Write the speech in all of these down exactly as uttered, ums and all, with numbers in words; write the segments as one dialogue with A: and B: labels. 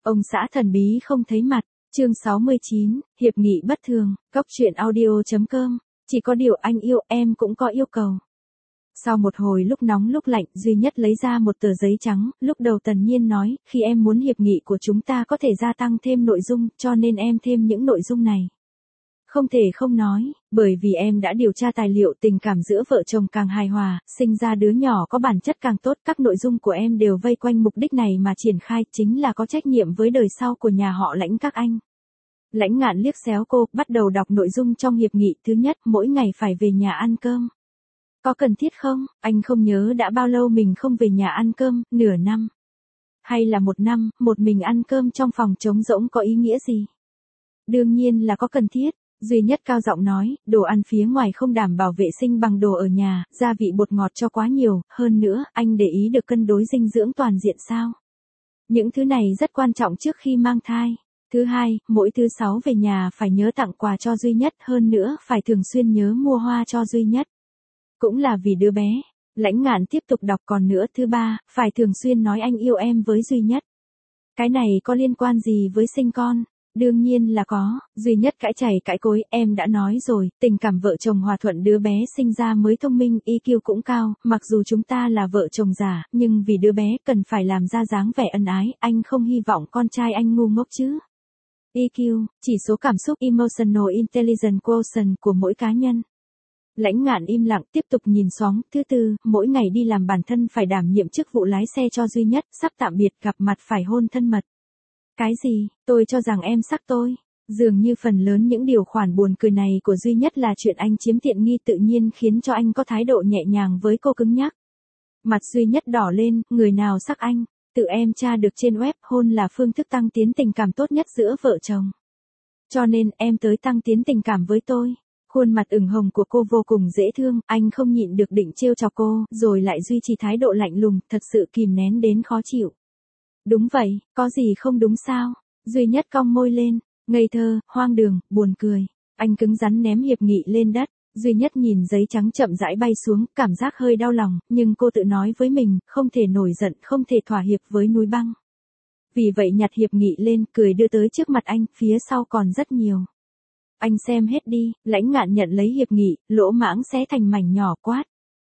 A: Ông xã thần bí không thấy mặt, chương sáu mươi chín, hiệp nghị bất thường, cóc truyện audio.com, chỉ có điều anh yêu em cũng có yêu cầu. Sau một hồi lúc nóng lúc lạnh, duy nhất lấy ra một tờ giấy trắng, lúc đầu Tần Nhiên nói, khi em muốn hiệp nghị của chúng ta có thể gia tăng thêm nội dung, cho nên em thêm những nội dung này. Không thể không nói, bởi vì em đã điều tra tài liệu tình cảm giữa vợ chồng càng hài hòa, sinh ra đứa nhỏ có bản chất càng tốt, các nội dung của em đều vây quanh mục đích này mà triển khai, chính là có trách nhiệm với đời sau của nhà họ Lãnh các anh. Lãnh Ngạn liếc xéo cô, bắt đầu đọc nội dung trong hiệp nghị. Thứ nhất, mỗi ngày phải về nhà ăn cơm. Có cần thiết không? Anh không nhớ đã bao lâu mình không về nhà ăn cơm, nửa năm. Hay là một năm, một mình ăn cơm trong phòng trống rỗng có ý nghĩa gì? Đương nhiên là có cần thiết. Duy Nhất cao giọng nói, đồ ăn phía ngoài không đảm bảo vệ sinh bằng đồ ở nhà, gia vị bột ngọt cho quá nhiều, hơn nữa, anh để ý được cân đối dinh dưỡng toàn diện sao? Những thứ này rất quan trọng trước khi mang thai. Thứ hai, mỗi thứ sáu về nhà phải nhớ tặng quà cho Duy Nhất, hơn nữa, phải thường xuyên nhớ mua hoa cho Duy Nhất. Cũng là vì đứa bé. Lãnh Ngạn tiếp tục đọc còn nữa. Thứ ba, phải thường xuyên nói anh yêu em với Duy Nhất. Cái này có liên quan gì với sinh con? Đương nhiên là có. Duy Nhất cãi chảy cãi cối, em đã nói rồi, tình cảm vợ chồng hòa thuận, đứa bé sinh ra mới thông minh, i kiu cũng cao, mặc dù chúng ta là vợ chồng giả, nhưng vì đứa bé cần phải làm ra dáng vẻ ân ái, anh không hy vọng con trai anh ngu ngốc chứ. i kiu, chỉ số cảm xúc Emotional Intelligence Quotient của mỗi cá nhân. Lãnh Ngạn im lặng, tiếp tục nhìn xóm. Thứ tư, mỗi ngày đi làm bản thân phải đảm nhiệm chức vụ lái xe cho Duy Nhất, sắp tạm biệt gặp mặt phải hôn thân mật. Cái gì? Tôi cho rằng em sắc tôi. Dường như phần lớn những điều khoản buồn cười này của Duy Nhất là chuyện anh chiếm tiện nghi, tự nhiên khiến cho anh có thái độ nhẹ nhàng với cô cứng nhắc. Mặt Duy Nhất đỏ lên, người nào sắc anh? Tự em tra được trên web, hôn là phương thức tăng tiến tình cảm tốt nhất giữa vợ chồng. Cho nên em tới tăng tiến tình cảm với tôi. Khuôn mặt ửng hồng của cô vô cùng dễ thương, anh không nhịn được định trêu chọc cô, rồi lại duy trì thái độ lạnh lùng, thật sự kìm nén đến khó chịu. Đúng vậy, có gì không đúng sao? Duy Nhất cong môi lên, ngây thơ, hoang đường, buồn cười. Anh cứng rắn ném hiệp nghị lên đất. Duy Nhất nhìn giấy trắng chậm rãi bay xuống, cảm giác hơi đau lòng, nhưng cô tự nói với mình, không thể nổi giận, không thể thỏa hiệp với núi băng. Vì vậy nhặt hiệp nghị lên, cười đưa tới trước mặt anh, phía sau còn rất nhiều. Anh xem hết đi. Lãnh Ngạn nhận lấy hiệp nghị, lỗ mãng xé thành mảnh nhỏ, quát.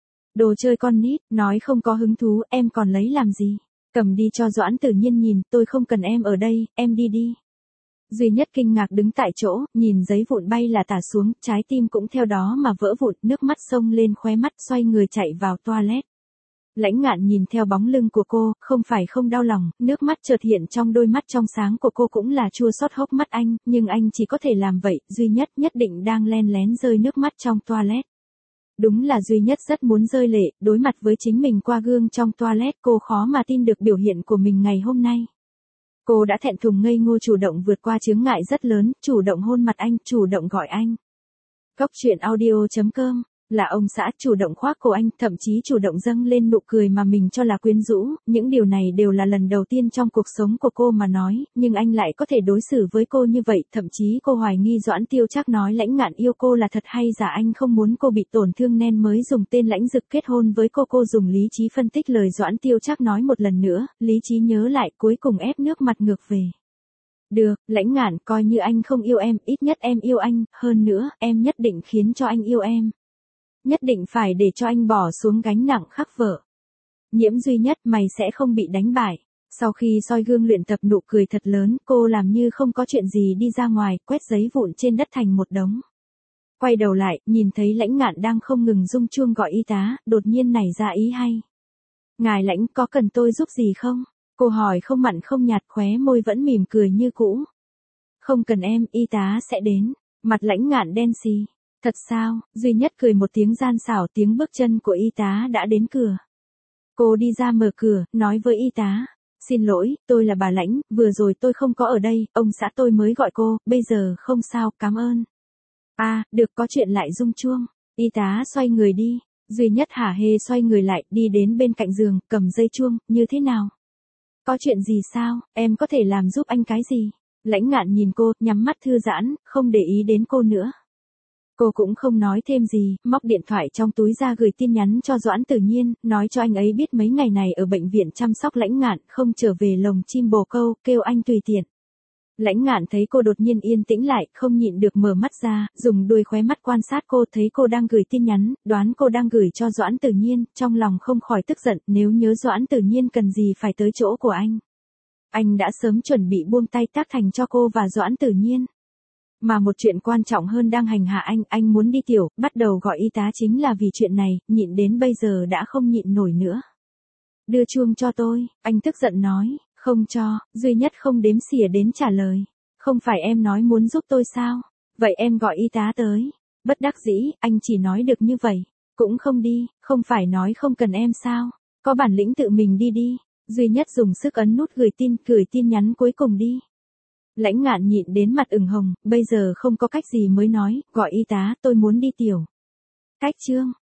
A: Đồ chơi con nít, nói không có hứng thú, em còn lấy làm gì? Cầm đi cho Doãn Tử Nhiên nhìn, tôi không cần em ở đây, em đi đi. Duy Nhất kinh ngạc đứng tại chỗ, nhìn giấy vụn bay là tả xuống, trái tim cũng theo đó mà vỡ vụn, nước mắt xông lên khóe mắt, xoay người chạy vào toilet. Lãnh Ngạn nhìn theo bóng lưng của cô, không phải không đau lòng, nước mắt chợt hiện trong đôi mắt trong sáng của cô cũng là chua xót hốc mắt anh, nhưng anh chỉ có thể làm vậy, Duy Nhất nhất định đang len lén rơi nước mắt trong toilet. Đúng là Duy Nhất rất muốn rơi lệ, đối mặt với chính mình qua gương trong toilet, cô khó mà tin được biểu hiện của mình ngày hôm nay. Cô đã thẹn thùng ngây ngô chủ động vượt qua chướng ngại rất lớn, chủ động hôn mặt anh, chủ động gọi anh. Cóc truyện audio.com, là ông xã chủ động khoác cổ anh, thậm chí chủ động dâng lên nụ cười mà mình cho là quyến rũ, những điều này đều là lần đầu tiên trong cuộc sống của cô mà nói, nhưng anh lại có thể đối xử với cô như vậy, thậm chí cô hoài nghi Doãn Tiêu Trác nói Lãnh Ngạn yêu cô là thật hay giả, anh không muốn cô bị tổn thương nên mới dùng tên Lãnh Dực kết hôn với cô. Cô dùng lý trí phân tích lời Doãn Tiêu Trác nói một lần nữa, lý trí nhớ lại, cuối cùng ép nước mặt ngược về. Được, Lãnh Ngạn, coi như anh không yêu em, ít nhất em yêu anh, hơn nữa, em nhất định khiến cho anh yêu em. Nhất định phải để cho anh bỏ xuống gánh nặng khắc vợ. Nhiễm Duy Nhất, mày sẽ không bị đánh bại. Sau khi soi gương luyện tập nụ cười thật lớn, cô làm như không có chuyện gì đi ra ngoài, quét giấy vụn trên đất thành một đống. Quay đầu lại, nhìn thấy Lãnh Ngạn đang không ngừng rung chuông gọi y tá, đột nhiên nảy ra ý hay. Ngài Lãnh, có cần tôi giúp gì không? Cô hỏi không mặn không nhạt, khóe môi vẫn mỉm cười như cũ. Không cần em, y tá sẽ đến. Mặt Lãnh Ngạn đen xì. Thật sao? Duy Nhất cười một tiếng gian xảo, tiếng bước chân của y tá đã đến cửa. Cô đi ra mở cửa, nói với y tá. Xin lỗi, tôi là bà Lãnh, vừa rồi tôi không có ở đây, ông xã tôi mới gọi cô, bây giờ không sao, cảm ơn. À, được, có chuyện lại rung chuông. Y tá xoay người đi. Duy Nhất hả hê xoay người lại, đi đến bên cạnh giường, cầm dây chuông, như thế nào? Có chuyện gì sao, em có thể làm giúp anh cái gì? Lãnh Ngạn nhìn cô, nhắm mắt thư giãn, không để ý đến cô nữa. Cô cũng không nói thêm gì, móc điện thoại trong túi ra gửi tin nhắn cho Doãn Tử Nhiên, nói cho anh ấy biết mấy ngày này ở bệnh viện chăm sóc Lãnh Ngạn, không trở về lồng chim bồ câu, kêu anh tùy tiện. Lãnh Ngạn thấy cô đột nhiên yên tĩnh lại, không nhịn được mở mắt ra, dùng đuôi khóe mắt quan sát cô, thấy cô đang gửi tin nhắn, đoán cô đang gửi cho Doãn Tử Nhiên, trong lòng không khỏi tức giận, nếu nhớ Doãn Tử Nhiên cần gì phải tới chỗ của anh. Anh đã sớm chuẩn bị buông tay tác thành cho cô và Doãn Tử Nhiên. Mà một chuyện quan trọng hơn đang hành hạ anh, anh muốn đi tiểu, bắt đầu gọi y tá chính là vì chuyện này, nhịn đến bây giờ đã không nhịn nổi nữa. Đưa chuông cho tôi, anh tức giận nói, không cho, duy nhất không đếm xỉa đến trả lời. Không phải em nói muốn giúp tôi sao? Vậy em gọi y tá tới. Bất đắc dĩ, anh chỉ nói được như vậy. Cũng không đi, không phải nói không cần em sao? Có bản lĩnh tự mình đi đi. Duy nhất dùng sức ấn nút gửi tin, gửi tin nhắn cuối cùng đi. Lãnh Ngạn nhịn đến mặt ửng hồng, bây giờ không có cách gì mới nói, gọi y tá, tôi muốn đi tiểu. Cách chương.